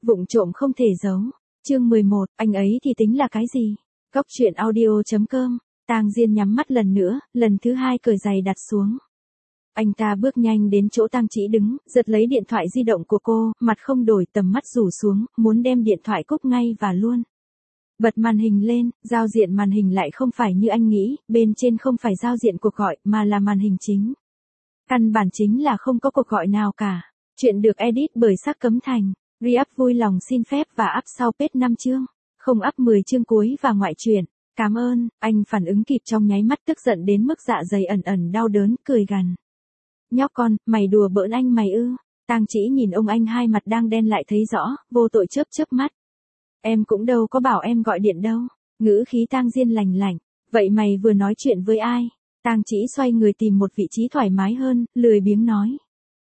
Vụng trộm không thể giấu. Chương 11, anh ấy thì tính là cái gì? Góc truyện audio.com. Tang Diên nhắm mắt lần nữa, lần thứ hai cởi giày đặt xuống. Anh ta bước nhanh đến chỗ Tang Chỉ đứng, giật lấy điện thoại di động của cô, mặt không đổi, tầm mắt rủ xuống, muốn đem điện thoại cúp ngay và luôn. Bật màn hình lên, giao diện màn hình lại không phải như anh nghĩ, bên trên không phải giao diện cuộc gọi mà là màn hình chính. Căn bản chính là không có cuộc gọi nào cả. Chuyện được edit bởi Sắc Cấm Thành. Re-up vui lòng xin phép và up sau page 5 chương. Không up 10 chương cuối và ngoại truyện. Cảm ơn, anh phản ứng kịp trong nháy mắt, tức giận đến mức dạ dày ẩn ẩn đau đớn, cười gằn. Nhóc con, mày đùa bỡn anh mày ư? Tang Chỉ nhìn ông anh hai mặt đang đen lại thấy rõ, vô tội chớp chớp mắt. Em cũng đâu có bảo em gọi điện đâu. Ngữ khí Tang Diên lành lạnh. Vậy mày vừa nói chuyện với ai? Tang Chỉ xoay người tìm một vị trí thoải mái hơn, lười biếng nói.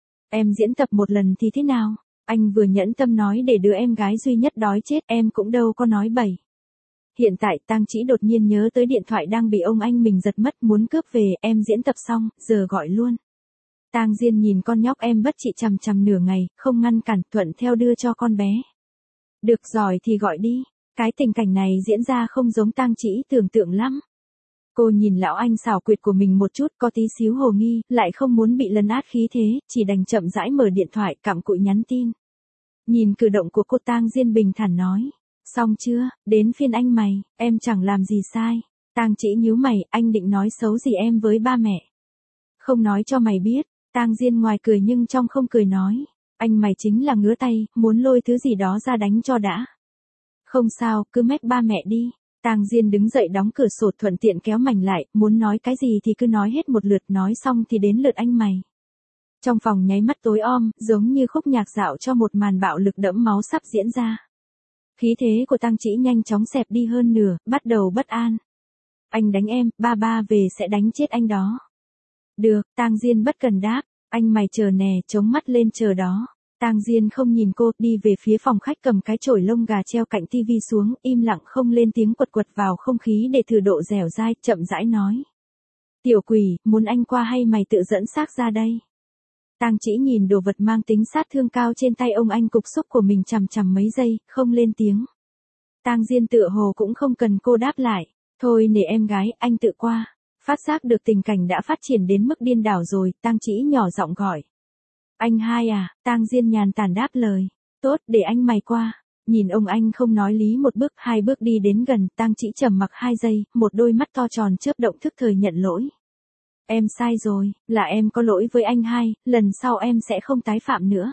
Em diễn tập một lần thì thế nào? Anh vừa nhẫn tâm nói để đứa em gái duy nhất đói chết, em cũng đâu có nói bậy. Hiện tại Tang Chỉ đột nhiên nhớ tới điện thoại đang bị ông anh mình giật mất, muốn cướp về. Em diễn tập xong, giờ gọi luôn. Tang Diên nhìn con nhóc em bất trị chằm chằm nửa ngày, không ngăn cản, thuận theo đưa cho con bé. Được rồi thì gọi đi. Cái tình cảnh này diễn ra không giống Tang Chỉ tưởng tượng lắm. Cô nhìn lão anh xảo quyệt của mình một chút, có tí xíu hồ nghi, lại không muốn bị lấn át khí thế, chỉ đành chậm rãi mở điện thoại, cặm cụi nhắn tin. Nhìn cử động của cô, Tang Diên bình thản nói. Xong chưa, đến phiên anh mày, em chẳng làm gì sai. Tang Chỉ nhíu mày, anh định nói xấu gì em với ba mẹ? Không nói cho mày biết. Tang Diên ngoài cười nhưng trong không cười nói. Anh mày chính là ngứa tay, muốn lôi thứ gì đó ra đánh cho đã. Không sao, cứ mách ba mẹ đi. Tang Diên đứng dậy đóng cửa sổ, thuận tiện kéo mảnh lại, muốn nói cái gì thì cứ nói hết một lượt, nói xong thì đến lượt anh mày. Trong phòng nháy mắt tối om, giống như khúc nhạc dạo cho một màn bạo lực đẫm máu sắp diễn ra. Khí thế của Tang Chỉ nhanh chóng xẹp đi hơn nửa, bắt đầu bất an. Anh đánh em, ba về sẽ đánh chết anh đó. Được, Tang Diên bất cần đáp, anh mày chờ nè, chống mắt lên chờ đó. Tang Diên không nhìn cô, đi về phía phòng khách, cầm cái chổi lông gà treo cạnh tivi xuống, im lặng không lên tiếng, quật quật vào không khí để thử độ dẻo dai, chậm rãi nói. Tiểu quỷ, muốn anh qua hay mày tự dẫn xác ra đây? Tang Chỉ nhìn đồ vật mang tính sát thương cao trên tay ông anh cục xúc của mình chằm chằm mấy giây, không lên tiếng. Tang Diên tựa hồ cũng không cần cô đáp lại. Thôi nể em gái, anh tự qua. Phát giác được tình cảnh đã phát triển đến mức điên đảo rồi, Tang Chỉ nhỏ giọng gọi. Anh hai à? Tang Diên nhàn tản đáp lời. Tốt, để anh mày qua. Nhìn ông anh không nói lý, một bước hai bước đi đến gần, Tang Chỉ trầm mặc 2 giây, một đôi mắt to tròn chớp động, thức thời nhận lỗi. Em sai rồi, là em có lỗi với anh hai, lần sau em sẽ không tái phạm nữa.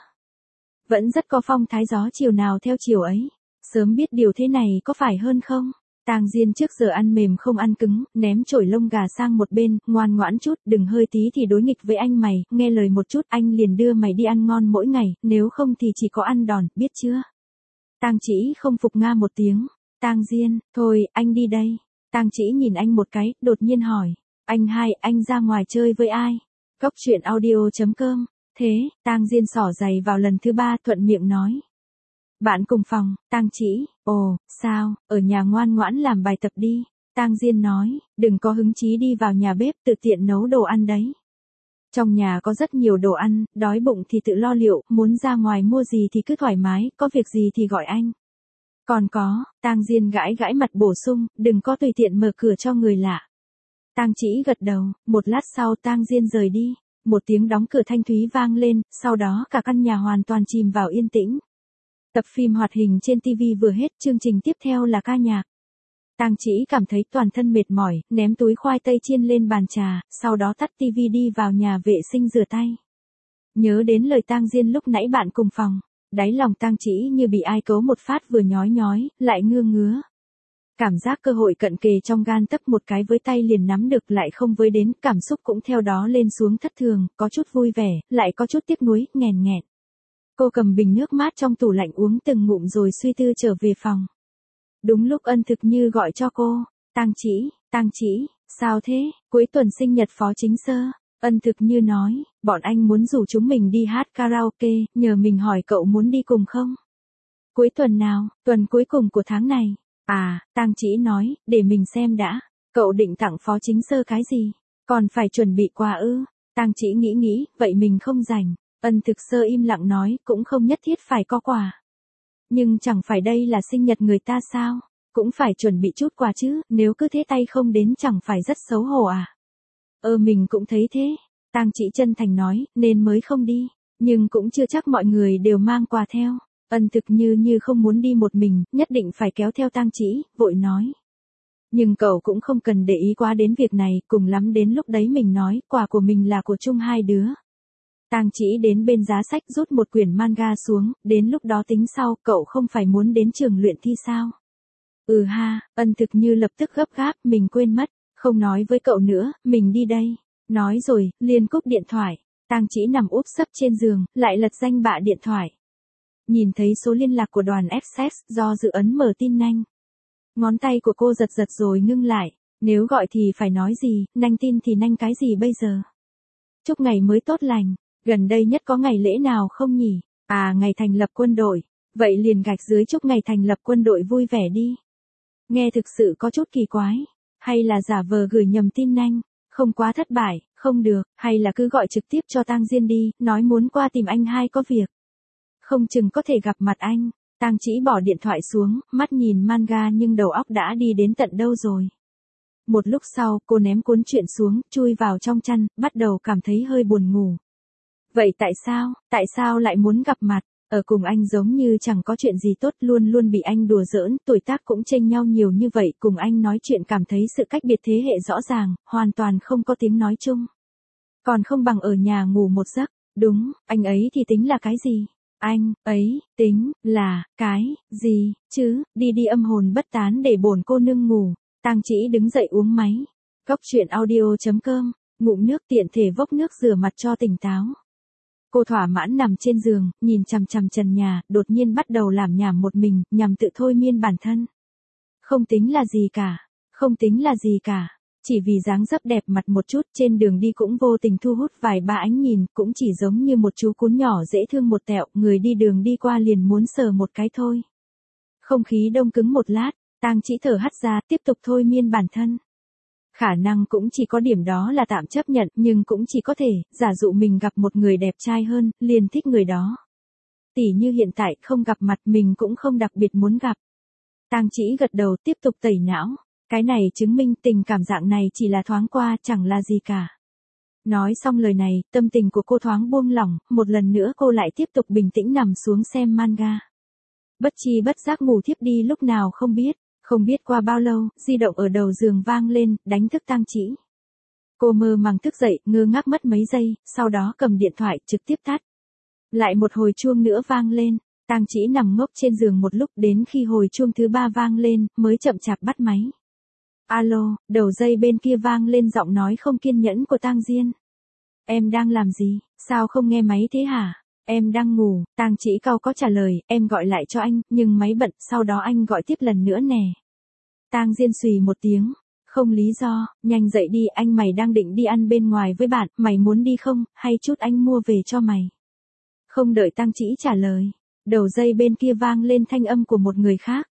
Vẫn rất có phong thái gió chiều nào theo chiều ấy. Sớm biết điều thế này có phải hơn không? Tang Diên trước giờ ăn mềm không ăn cứng, ném chổi lông gà sang một bên, ngoan ngoãn chút, đừng hơi tí thì đối nghịch với anh mày, nghe lời một chút anh liền đưa mày đi ăn ngon mỗi ngày, nếu không thì chỉ có ăn đòn, biết chưa? Tang Chỉ không phục nga một tiếng. Tang Diên, thôi, anh đi đây. Tang Chỉ nhìn anh một cái, đột nhiên hỏi. Anh hai, anh ra ngoài chơi với ai? Góc truyện audio.com. Thế, Tang Diên xỏ giày vào lần thứ 3, thuận miệng nói. Bạn cùng phòng. Tang Chỉ, ồ, sao, ở nhà ngoan ngoãn làm bài tập đi. Tang Diên nói, đừng có hứng chí đi vào nhà bếp tự tiện nấu đồ ăn đấy. Trong nhà có rất nhiều đồ ăn, đói bụng thì tự lo liệu, muốn ra ngoài mua gì thì cứ thoải mái, có việc gì thì gọi anh. Còn có, Tang Diên gãi gãi mặt bổ sung, đừng có tùy tiện mở cửa cho người lạ. Tang Chỉ gật đầu, một lát sau Tang Diên rời đi, một tiếng đóng cửa thanh thúy vang lên, sau đó cả căn nhà hoàn toàn chìm vào yên tĩnh. Tập phim hoạt hình trên TV vừa hết, chương trình tiếp theo là ca nhạc. Tang Chỉ cảm thấy toàn thân mệt mỏi, ném túi khoai tây chiên lên bàn trà, sau đó tắt TV đi vào nhà vệ sinh rửa tay. Nhớ đến lời Tang Diên lúc nãy bạn cùng phòng, đáy lòng Tang Chỉ như bị ai cấu một phát, vừa nhói nhói, lại ngứa ngứa. Cảm giác cơ hội cận kề trong gan tấc, một cái với tay liền nắm được lại không với đến, cảm xúc cũng theo đó lên xuống thất thường, có chút vui vẻ, lại có chút tiếc nuối, nghèn nghẹn. Cô cầm bình nước mát trong tủ lạnh uống từng ngụm rồi suy tư trở về phòng. Đúng lúc Ân Thực Như gọi cho cô. Tang Chỉ, sao thế, cuối tuần sinh nhật Phó Chính Sơ. Ân Thực Như nói, bọn anh muốn rủ chúng mình đi hát karaoke, nhờ mình hỏi cậu muốn đi cùng không? Cuối tuần nào? Tuần cuối cùng của tháng này. À, Tang Chỉ nói, để mình xem đã. Cậu định tặng Phó Chính Sơ cái gì? Còn phải chuẩn bị quà ư? Tang Chỉ nghĩ, vậy mình không rảnh. Ân Thực Sơ im lặng nói, cũng không nhất thiết phải có quà. Nhưng chẳng phải đây là sinh nhật người ta sao? Cũng phải chuẩn bị chút quà chứ, nếu cứ thế tay không đến chẳng phải rất xấu hổ à? Mình cũng thấy thế. Tang Chỉ chân thành nói, nên mới không đi. Nhưng cũng chưa chắc mọi người đều mang quà theo. Ân Thực như không muốn đi một mình, nhất định phải kéo theo Tang Chỉ, vội nói. Nhưng cậu cũng không cần để ý quá đến việc này, cùng lắm đến lúc đấy mình nói, quà của mình là của chung hai đứa. Tang Chỉ đến bên giá sách rút một quyển manga xuống, đến lúc đó tính sau, cậu không phải muốn đến trường luyện thi sao? Ha, Ân Thực như lập tức gấp gáp, mình quên mất, không nói với cậu nữa, mình đi đây. Nói rồi, liền cúp điện thoại. Tang Chỉ nằm úp sấp trên giường, lại lật danh bạ điện thoại. Nhìn thấy số liên lạc của đoàn SS, do dự ấn mở tin nhanh. Ngón tay của cô giật giật rồi ngưng lại, nếu gọi thì phải nói gì, nanh tin thì nanh cái gì bây giờ? Chúc ngày mới tốt lành, gần đây nhất có ngày lễ nào không nhỉ? Ngày thành lập quân đội, vậy liền gạch dưới chúc ngày thành lập quân đội vui vẻ đi. Nghe thực sự có chút kỳ quái, hay là giả vờ gửi nhầm tin nhanh, không quá thất bại, không được, hay là cứ gọi trực tiếp cho Tang Diên đi, nói muốn qua tìm anh hai có việc. Không chừng có thể gặp mặt anh. Tang Chỉ bỏ điện thoại xuống, mắt nhìn manga nhưng đầu óc đã đi đến tận đâu rồi. Một lúc sau, cô ném cuốn truyện xuống, chui vào trong chăn, bắt đầu cảm thấy hơi buồn ngủ. Vậy tại sao lại muốn gặp mặt? Ở cùng anh giống như chẳng có chuyện gì tốt, luôn luôn bị anh đùa giỡn, tuổi tác cũng chênh nhau nhiều như vậy, cùng anh nói chuyện cảm thấy sự cách biệt thế hệ rõ ràng, hoàn toàn không có tiếng nói chung. Còn không bằng ở nhà ngủ một giấc, đúng, anh ấy thì tính là cái gì? Anh ấy tính là cái gì chứ? Đi âm hồn bất tán để bổn cô nương ngủ. Tang Chỉ đứng dậy uống máy. Cốc truyện audio.com, ngụm nước tiện thể vốc nước rửa mặt cho tỉnh táo. Cô thỏa mãn nằm trên giường, nhìn chằm chằm trần nhà, đột nhiên bắt đầu làm nhảm một mình, nhằm tự thôi miên bản thân. Không tính là gì cả. Chỉ vì dáng dấp đẹp mặt một chút, trên đường đi cũng vô tình thu hút vài ba ánh nhìn, cũng chỉ giống như một chú cún nhỏ dễ thương một tẹo, người đi đường đi qua liền muốn sờ một cái thôi. Không khí đông cứng một lát, Tang Chỉ thở hắt ra, tiếp tục thôi miên bản thân. Khả năng cũng chỉ có điểm đó là tạm chấp nhận, nhưng cũng chỉ có thể, giả dụ mình gặp một người đẹp trai hơn, liền thích người đó. Tỉ như hiện tại, không gặp mặt mình cũng không đặc biệt muốn gặp. Tang Chỉ gật đầu tiếp tục tẩy não. Cái này chứng minh tình cảm dạng này chỉ là thoáng qua, chẳng là gì cả. Nói xong lời này, tâm tình của cô thoáng buông lỏng, một lần nữa cô lại tiếp tục bình tĩnh nằm xuống xem manga. Bất chi bất giác ngủ thiếp đi lúc nào không biết. Không biết qua bao lâu, di động ở đầu giường vang lên, đánh thức Tang Chỉ. Cô mơ màng thức dậy, ngơ ngác mất mấy giây, sau đó cầm điện thoại trực tiếp tắt. Lại một hồi chuông nữa vang lên, Tang Chỉ nằm ngốc trên giường một lúc, đến khi hồi chuông thứ 3 vang lên, mới chậm chạp bắt máy. Alo, đầu dây bên kia vang lên giọng nói không kiên nhẫn của Tang Diên. Em đang làm gì, sao không nghe máy thế hả? Em đang ngủ, Tang Chỉ cau có trả lời, em gọi lại cho anh, nhưng máy bận, sau đó anh gọi tiếp lần nữa nè. Tang Diên xùy một tiếng, không lý do, nhanh dậy đi, anh mày đang định đi ăn bên ngoài với bạn, mày muốn đi không, hay chút anh mua về cho mày. Không đợi Tang Chỉ trả lời, đầu dây bên kia vang lên thanh âm của một người khác.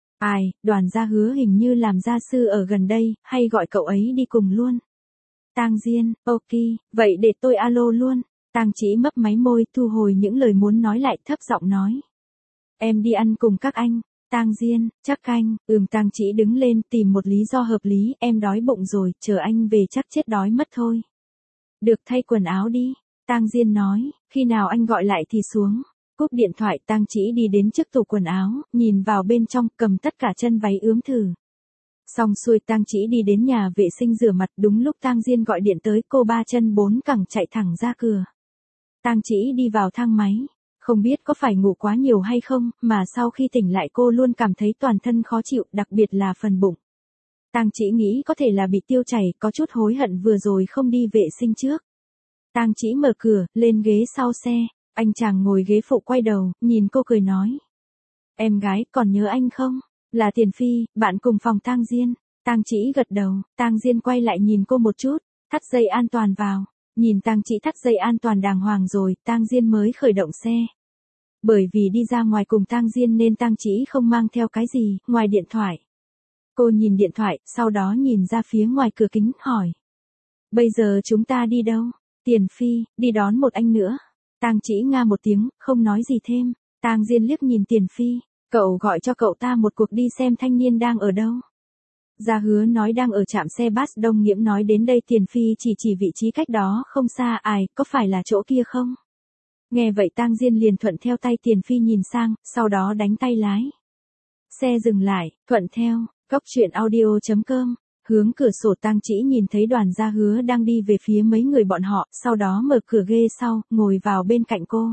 Đoàn gia Hứa hình như làm gia sư ở gần đây, hay gọi cậu ấy đi cùng luôn. Tang Diên, ok, vậy để tôi alo luôn. Tang Chỉ mấp máy môi, thu hồi những lời muốn nói lại, thấp giọng nói. Em đi ăn cùng các anh. Tang Diên, chắc anh, Tang Chỉ đứng lên, tìm một lý do hợp lý, em đói bụng rồi, chờ anh về chắc chết đói mất thôi. Được, thay quần áo đi. Tang Diên nói, khi nào anh gọi lại thì xuống. Cúp điện thoại, Tang Chỉ đi đến trước tủ quần áo, nhìn vào bên trong, cầm tất cả chân váy ướm thử. Xong xuôi Tang Chỉ đi đến nhà vệ sinh rửa mặt, đúng lúc Tang Diên gọi điện tới, cô ba chân bốn cẳng chạy thẳng ra cửa. Tang Chỉ đi vào thang máy, không biết có phải ngủ quá nhiều hay không, mà sau khi tỉnh lại cô luôn cảm thấy toàn thân khó chịu, đặc biệt là phần bụng. Tang Chỉ nghĩ có thể là bị tiêu chảy, có chút hối hận vừa rồi không đi vệ sinh trước. Tang Chỉ mở cửa, lên ghế sau xe, anh chàng ngồi ghế phụ quay đầu, nhìn cô cười nói. Em gái, còn nhớ anh không? Là Tiền Phi, bạn cùng phòng Tang Diên. Tang Chỉ gật đầu, Tang Diên quay lại nhìn cô một chút, thắt dây an toàn vào. Nhìn Tang Chỉ thắt dây an toàn đàng hoàng rồi, Tang Diên mới khởi động xe. Bởi vì đi ra ngoài cùng Tang Diên nên Tang Chỉ không mang theo cái gì, ngoài điện thoại. Cô nhìn điện thoại, sau đó nhìn ra phía ngoài cửa kính, hỏi. Bây giờ chúng ta đi đâu? Tiền Phi, đi đón một anh nữa. Tang Chỉ nga một tiếng, không nói gì thêm. Tang Diên liếc nhìn Tiền Phi, cậu gọi cho cậu ta một cuộc đi xem thanh niên đang ở đâu. Gia Hứa nói đang ở trạm xe bus Đông Nghiễm, nói đến đây Tiền Phi chỉ vị trí cách đó không xa. Ai, có phải là chỗ kia không? Nghe vậy Tang Diên liền thuận theo tay Tiền Phi nhìn sang, sau đó đánh tay lái. Xe dừng lại, thuận theo, Cốc truyện audio.com. Hướng cửa sổ Tang Chỉ nhìn thấy Đoàn Gia Hứa đang đi về phía mấy người bọn họ, sau đó mở cửa ghê sau, ngồi vào bên cạnh cô.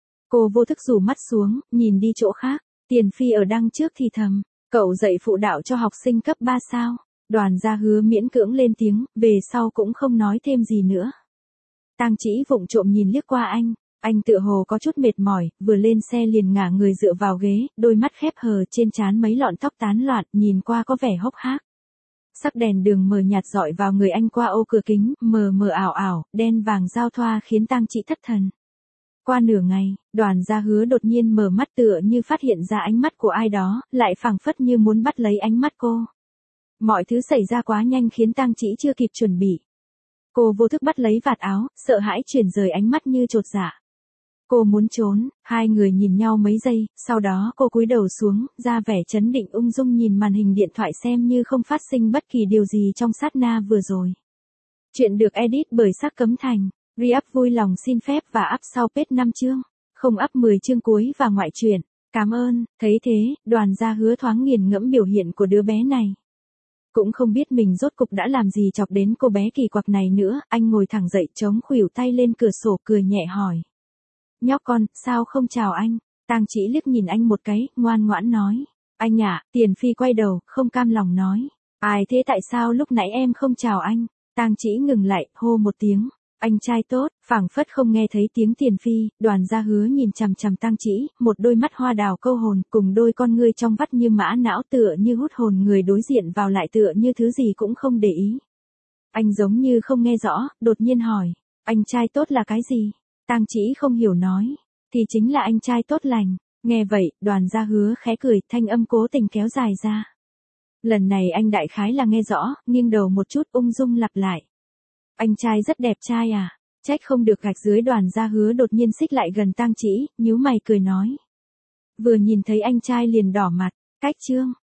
Cô vô thức rủ mắt xuống, nhìn đi chỗ khác. Tiền Phi ở đằng trước thì thầm, cậu dạy phụ đạo cho học sinh cấp 3 sao? Đoàn Gia Hứa miễn cưỡng lên tiếng, về sau cũng không nói thêm gì nữa. Tang Chỉ vụng trộm nhìn liếc qua anh tựa hồ có chút mệt mỏi, vừa lên xe liền ngả người dựa vào ghế, đôi mắt khép hờ, trên trán mấy lọn tóc tán loạn, nhìn qua có vẻ hốc hác. Sắc đèn đường mờ nhạt dọi vào người anh qua ô cửa kính, mờ mờ ảo ảo, đen vàng giao thoa khiến Tang Chỉ thất thần. Qua nửa ngày, Đoàn Gia Hứa đột nhiên mở mắt tựa như phát hiện ra ánh mắt của ai đó, lại phảng phất như muốn bắt lấy ánh mắt cô. Mọi thứ xảy ra quá nhanh khiến Tang Chỉ chưa kịp chuẩn bị. Cô vô thức bắt lấy vạt áo, sợ hãi chuyển rời ánh mắt như chột dạ. Cô muốn trốn, hai người nhìn nhau mấy giây, sau đó cô cúi đầu xuống, ra vẻ trấn định ung dung nhìn màn hình điện thoại xem như không phát sinh bất kỳ điều gì trong sát na vừa rồi. Chuyện được edit bởi Sắc Cấm Thành. Re-up vui lòng xin phép và up sau page 5 chương. Không up 10 chương cuối và ngoại truyện. Cảm ơn. Thấy thế, Đoàn Gia Hứa thoáng nghiền ngẫm biểu hiện của đứa bé này. Cũng không biết mình rốt cục đã làm gì chọc đến cô bé kỳ quặc này nữa. Anh ngồi thẳng dậy chống khuỷu tay lên cửa sổ cười nhẹ hỏi. Nhóc con, sao không chào anh? Tang Chỉ liếc nhìn anh một cái, ngoan ngoãn nói. Anh ạ, Tiền Phi quay đầu, không cam lòng nói. Ai thế, tại sao lúc nãy em không chào anh? Tang Chỉ ngừng lại, hô một tiếng. Anh trai tốt, phảng phất không nghe thấy tiếng Tiền Phi. Đoàn Gia Hứa nhìn chằm chằm Tang Chỉ, một đôi mắt hoa đào câu hồn, cùng đôi con ngươi trong vắt như mã não tựa như hút hồn người đối diện vào, lại tựa như thứ gì cũng không để ý. Anh giống như không nghe rõ, đột nhiên hỏi. Anh trai tốt là cái gì? Tang Chỉ không hiểu nói. Thì chính là anh trai tốt lành. Nghe vậy, Đoàn Gia Hứa khẽ cười, thanh âm cố tình kéo dài ra. Lần này anh đại khái là nghe rõ, nghiêng đầu một chút ung dung lặp lại. Anh trai rất đẹp trai à? Trách không được gạch dưới. Đoàn Gia Hứa đột nhiên xích lại gần Tang Chỉ, nhíu mày cười nói. Vừa nhìn thấy anh trai liền đỏ mặt. Cách chương.